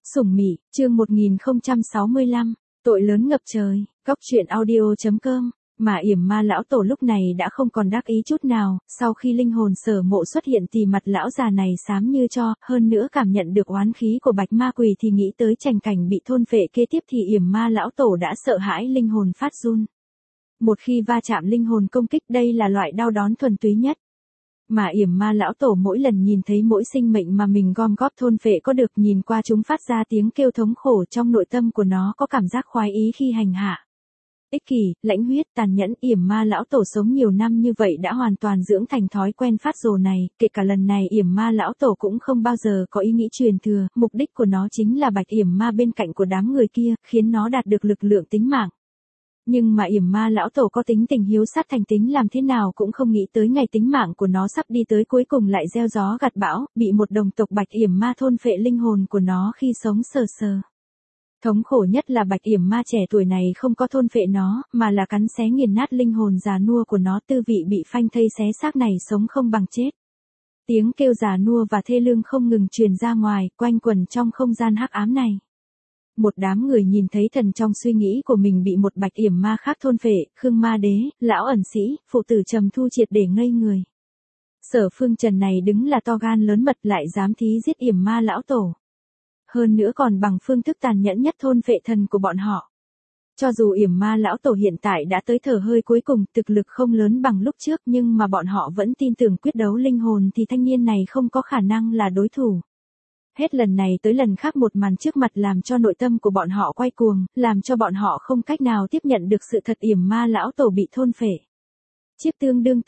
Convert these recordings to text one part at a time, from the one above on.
Sủng Mị, chương 1065, tội lớn ngập trời, góc truyện audio.com, mà yểm ma lão tổ lúc này đã không còn đắc ý chút nào, sau khi linh hồn Sở Mộ xuất hiện thì mặt lão già này xám như tro, hơn nữa cảm nhận được oán khí của bạch ma quỷ thì nghĩ tới trành cảnh bị thôn phệ kế tiếp thì yểm ma lão tổ đã sợ hãi linh hồn phát run. Một khi va chạm linh hồn công kích đây là loại đau đớn thuần túy nhất. Mà yểm ma lão tổ mỗi lần nhìn thấy mỗi sinh mệnh mà mình gom góp thôn phệ có được nhìn qua chúng phát ra tiếng kêu thống khổ trong nội tâm của nó có cảm giác khoái ý khi hành hạ. Ích kỷ, lãnh huyết, tàn nhẫn, yểm ma lão tổ sống nhiều năm như vậy đã hoàn toàn dưỡng thành thói quen phát rồ này, kể cả lần này yểm ma lão tổ cũng không bao giờ có ý nghĩ truyền thừa, mục đích của nó chính là bạch yểm ma bên cạnh của đám người kia, khiến nó đạt được lực lượng tính mạng. Nhưng mà yểm ma lão tổ có tính tình hiếu sát thành tính làm thế nào cũng không nghĩ tới ngày tính mạng của nó sắp đi tới cuối cùng lại gieo gió gặt bão, bị một đồng tộc bạch yểm ma thôn phệ linh hồn của nó khi sống sờ sờ. Thống khổ nhất là bạch yểm ma trẻ tuổi này không có thôn phệ nó, mà là cắn xé nghiền nát linh hồn già nua của nó, tư vị bị phanh thây xé xác này sống không bằng chết. Tiếng kêu già nua và thê lương không ngừng truyền ra ngoài, quanh quẩn trong không gian hắc ám này. Một đám người nhìn thấy thần trong suy nghĩ của mình bị một bạch yểm ma khác thôn phệ, Khương Ma Đế, lão ẩn sĩ, phụ tử Trầm Thu triệt để ngây người. Sở Phương Trần này đứng là to gan lớn mật lại dám thí giết yểm ma lão tổ. Hơn nữa còn bằng phương thức tàn nhẫn nhất thôn phệ thần của bọn họ. Cho dù yểm ma lão tổ hiện tại đã tới thở hơi cuối cùng, thực lực không lớn bằng lúc trước nhưng mà bọn họ vẫn tin tưởng quyết đấu linh hồn thì thanh niên này không có khả năng là đối thủ. Hết lần này tới lần khác một màn trước mặt làm cho nội tâm của bọn họ quay cuồng, làm cho bọn họ không cách nào tiếp nhận được sự thật yểm ma lão tổ bị thôn phệ. Chiếc tương đương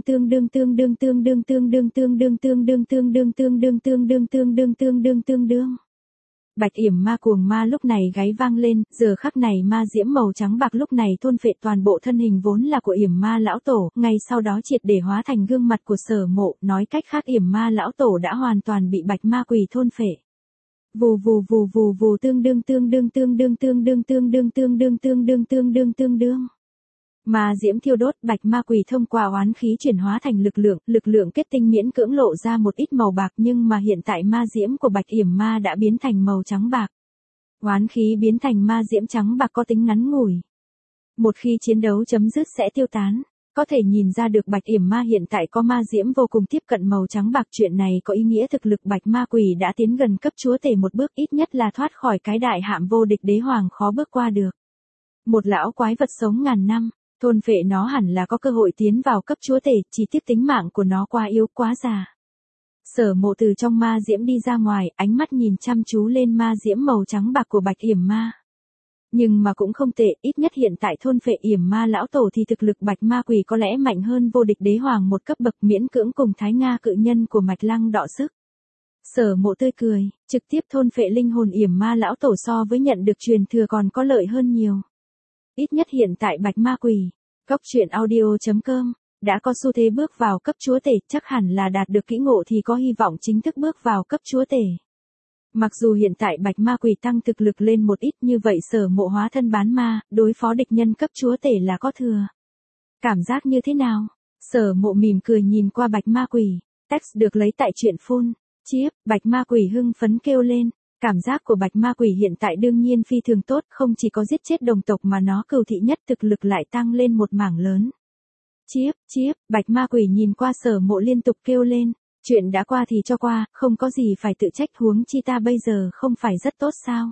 Bạch yểm ma cuồng ma lúc này gáy vang lên, giờ khắc này ma diễm màu trắng bạc lúc này thôn phệ toàn bộ thân hình vốn là của yểm ma lão tổ, ngay sau đó triệt để hóa thành gương mặt của Sở Mộ, nói cách khác yểm ma lão tổ đã hoàn toàn bị bạch ma quỷ thôn phệ. Vù vù vù vù vù tương đương. Ma diễm thiêu đốt, bạch ma quỷ thông qua oán khí chuyển hóa thành lực lượng kết tinh miễn cưỡng lộ ra một ít màu bạc nhưng mà hiện tại ma diễm của bạch yểm ma đã biến thành màu trắng bạc. Oán khí biến thành ma diễm trắng bạc có tính ngắn ngủi. Một khi chiến đấu chấm dứt sẽ tiêu tán. Có thể nhìn ra được bạch yểm ma hiện tại có ma diễm vô cùng tiếp cận màu trắng bạc, chuyện này có ý nghĩa thực lực bạch ma quỷ đã tiến gần cấp chúa tể một bước, ít nhất là thoát khỏi cái đại hạm vô địch đế hoàng khó bước qua được. Một lão quái vật sống ngàn năm. Thôn phệ nó hẳn là có cơ hội tiến vào cấp chúa tể, chỉ tiếc tính mạng của nó quá yếu quá già. Sở Mộ từ trong ma diễm đi ra ngoài, ánh mắt nhìn chăm chú lên ma diễm màu trắng bạc của bạch yểm ma. Nhưng mà cũng không tệ, ít nhất hiện tại thôn phệ yểm ma lão tổ thì thực lực bạch ma quỷ có lẽ mạnh hơn vô địch đế hoàng một cấp bậc, miễn cưỡng cùng Thái Nga cự nhân của Mạch Lăng đọ sức. Sở Mộ tươi cười, trực tiếp thôn phệ linh hồn yểm ma lão tổ so với nhận được truyền thừa còn có lợi hơn nhiều. Ít nhất hiện tại bạch ma quỷ, góc truyện audio.com, đã có xu thế bước vào cấp chúa tể, chắc hẳn là đạt được kỹ ngộ thì có hy vọng chính thức bước vào cấp chúa tể. Mặc dù hiện tại bạch ma quỷ tăng thực lực lên một ít như vậy Sở Mộ hóa thân bán ma, đối phó địch nhân cấp chúa tể là có thừa. Cảm giác như thế nào? Sở Mộ mỉm cười nhìn qua bạch ma quỷ, text được lấy tại truyện phun, chiếp, bạch ma quỷ hưng phấn kêu lên. Cảm giác của bạch ma quỷ hiện tại đương nhiên phi thường tốt, không chỉ có giết chết đồng tộc mà nó cừu thị nhất thực lực lại tăng lên một mảng lớn. Chiếp, bạch ma quỷ nhìn qua Sở Mộ liên tục kêu lên, chuyện đã qua thì cho qua, không có gì phải tự trách, huống chi ta bây giờ không phải rất tốt sao?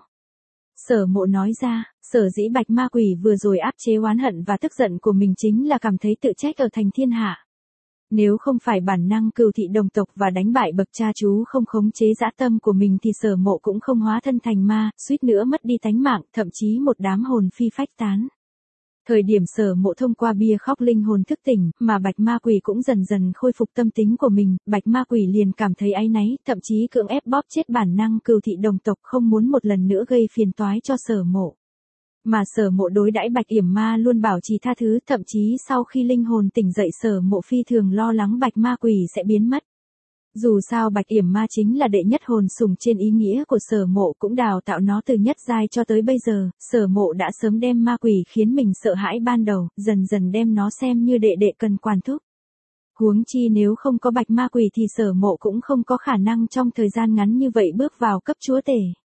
Sở Mộ nói ra, sở dĩ bạch ma quỷ vừa rồi áp chế oán hận và tức giận của mình chính là cảm thấy tự trách ở thành thiên hạ. Nếu không phải bản năng cừu thị đồng tộc và đánh bại bậc cha chú không khống chế dã tâm của mình thì Sở Mộ cũng không hóa thân thành ma, suýt nữa mất đi tánh mạng, thậm chí một đám hồn phi phách tán. Thời điểm Sở Mộ thông qua bia khóc linh hồn thức tỉnh, mà bạch ma quỷ cũng dần dần khôi phục tâm tính của mình, bạch ma quỷ liền cảm thấy áy náy, thậm chí cưỡng ép bóp chết bản năng cừu thị đồng tộc không muốn một lần nữa gây phiền toái cho Sở Mộ. Mà Sở Mộ đối đãi bạch yểm ma luôn bảo trì tha thứ, thậm chí sau khi linh hồn tỉnh dậy Sở Mộ phi thường lo lắng bạch ma quỷ sẽ biến mất. Dù sao bạch yểm ma chính là đệ nhất hồn sủng trên ý nghĩa của Sở Mộ, cũng đào tạo nó từ nhất giai cho tới bây giờ, Sở Mộ đã sớm đem ma quỷ khiến mình sợ hãi ban đầu, dần dần đem nó xem như đệ đệ cần quản thúc. Huống chi nếu không có bạch ma quỷ thì Sở Mộ cũng không có khả năng trong thời gian ngắn như vậy bước vào cấp chúa tể.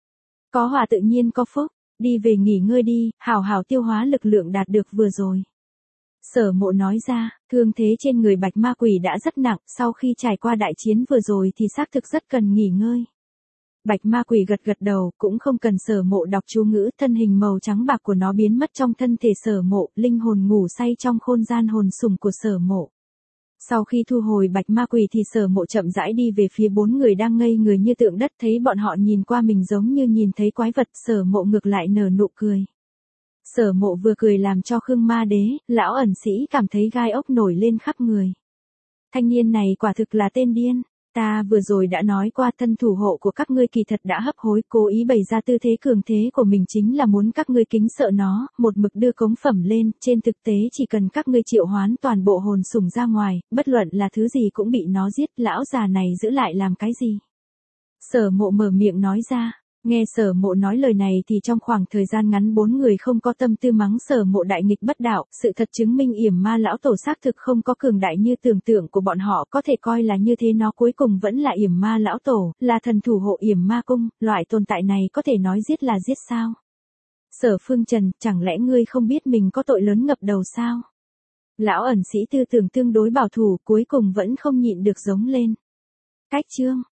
Có họa tự nhiên có phúc, đi về nghỉ ngơi đi, hảo hảo tiêu hóa lực lượng đạt được vừa rồi. Sở Mộ nói ra, thương thế trên người bạch ma quỷ đã rất nặng, sau khi trải qua đại chiến vừa rồi thì xác thực rất cần nghỉ ngơi. Bạch ma quỷ gật gật đầu, cũng không cần Sở Mộ đọc chú ngữ, thân hình màu trắng bạc của nó biến mất trong thân thể Sở Mộ, linh hồn ngủ say trong khôn gian hồn sủng của Sở Mộ. Sau khi thu hồi bạch ma quỷ thì Sở Mộ chậm rãi đi về phía 4 người đang ngây người như tượng đất, thấy bọn họ nhìn qua mình giống như nhìn thấy quái vật, Sở Mộ ngược lại nở nụ cười. Sở Mộ vừa cười làm cho Khương Ma Đế, lão ẩn sĩ cảm thấy gai ốc nổi lên khắp người. Thanh niên này quả thực là tên điên. Ta vừa rồi đã nói qua, thân thủ hộ của các ngươi kỳ thật đã hấp hối, cố ý bày ra tư thế cường thế của mình chính là muốn các ngươi kính sợ nó, một mực đưa cống phẩm lên, trên thực tế chỉ cần các ngươi triệu hoán toàn bộ hồn sủng ra ngoài, bất luận là thứ gì cũng bị nó giết, lão già này giữ lại làm cái gì? Sở Mộ mở miệng nói ra. Nghe Sở Mộ nói lời này thì trong khoảng thời gian ngắn 4 người không có tâm tư mắng Sở Mộ đại nghịch bất đạo, sự thật chứng minh yểm ma lão tổ xác thực không có cường đại như tưởng tượng của bọn họ, có thể coi là như thế, nó cuối cùng vẫn là yểm ma lão tổ, là thần thủ hộ yểm ma cung, loại tồn tại này có thể nói giết là giết sao? Sở Phương Trần, chẳng lẽ ngươi không biết mình có tội lớn ngập đầu sao? Lão ẩn sĩ tư tưởng tương đối bảo thủ, cuối cùng vẫn không nhịn được giống lên. Cách chương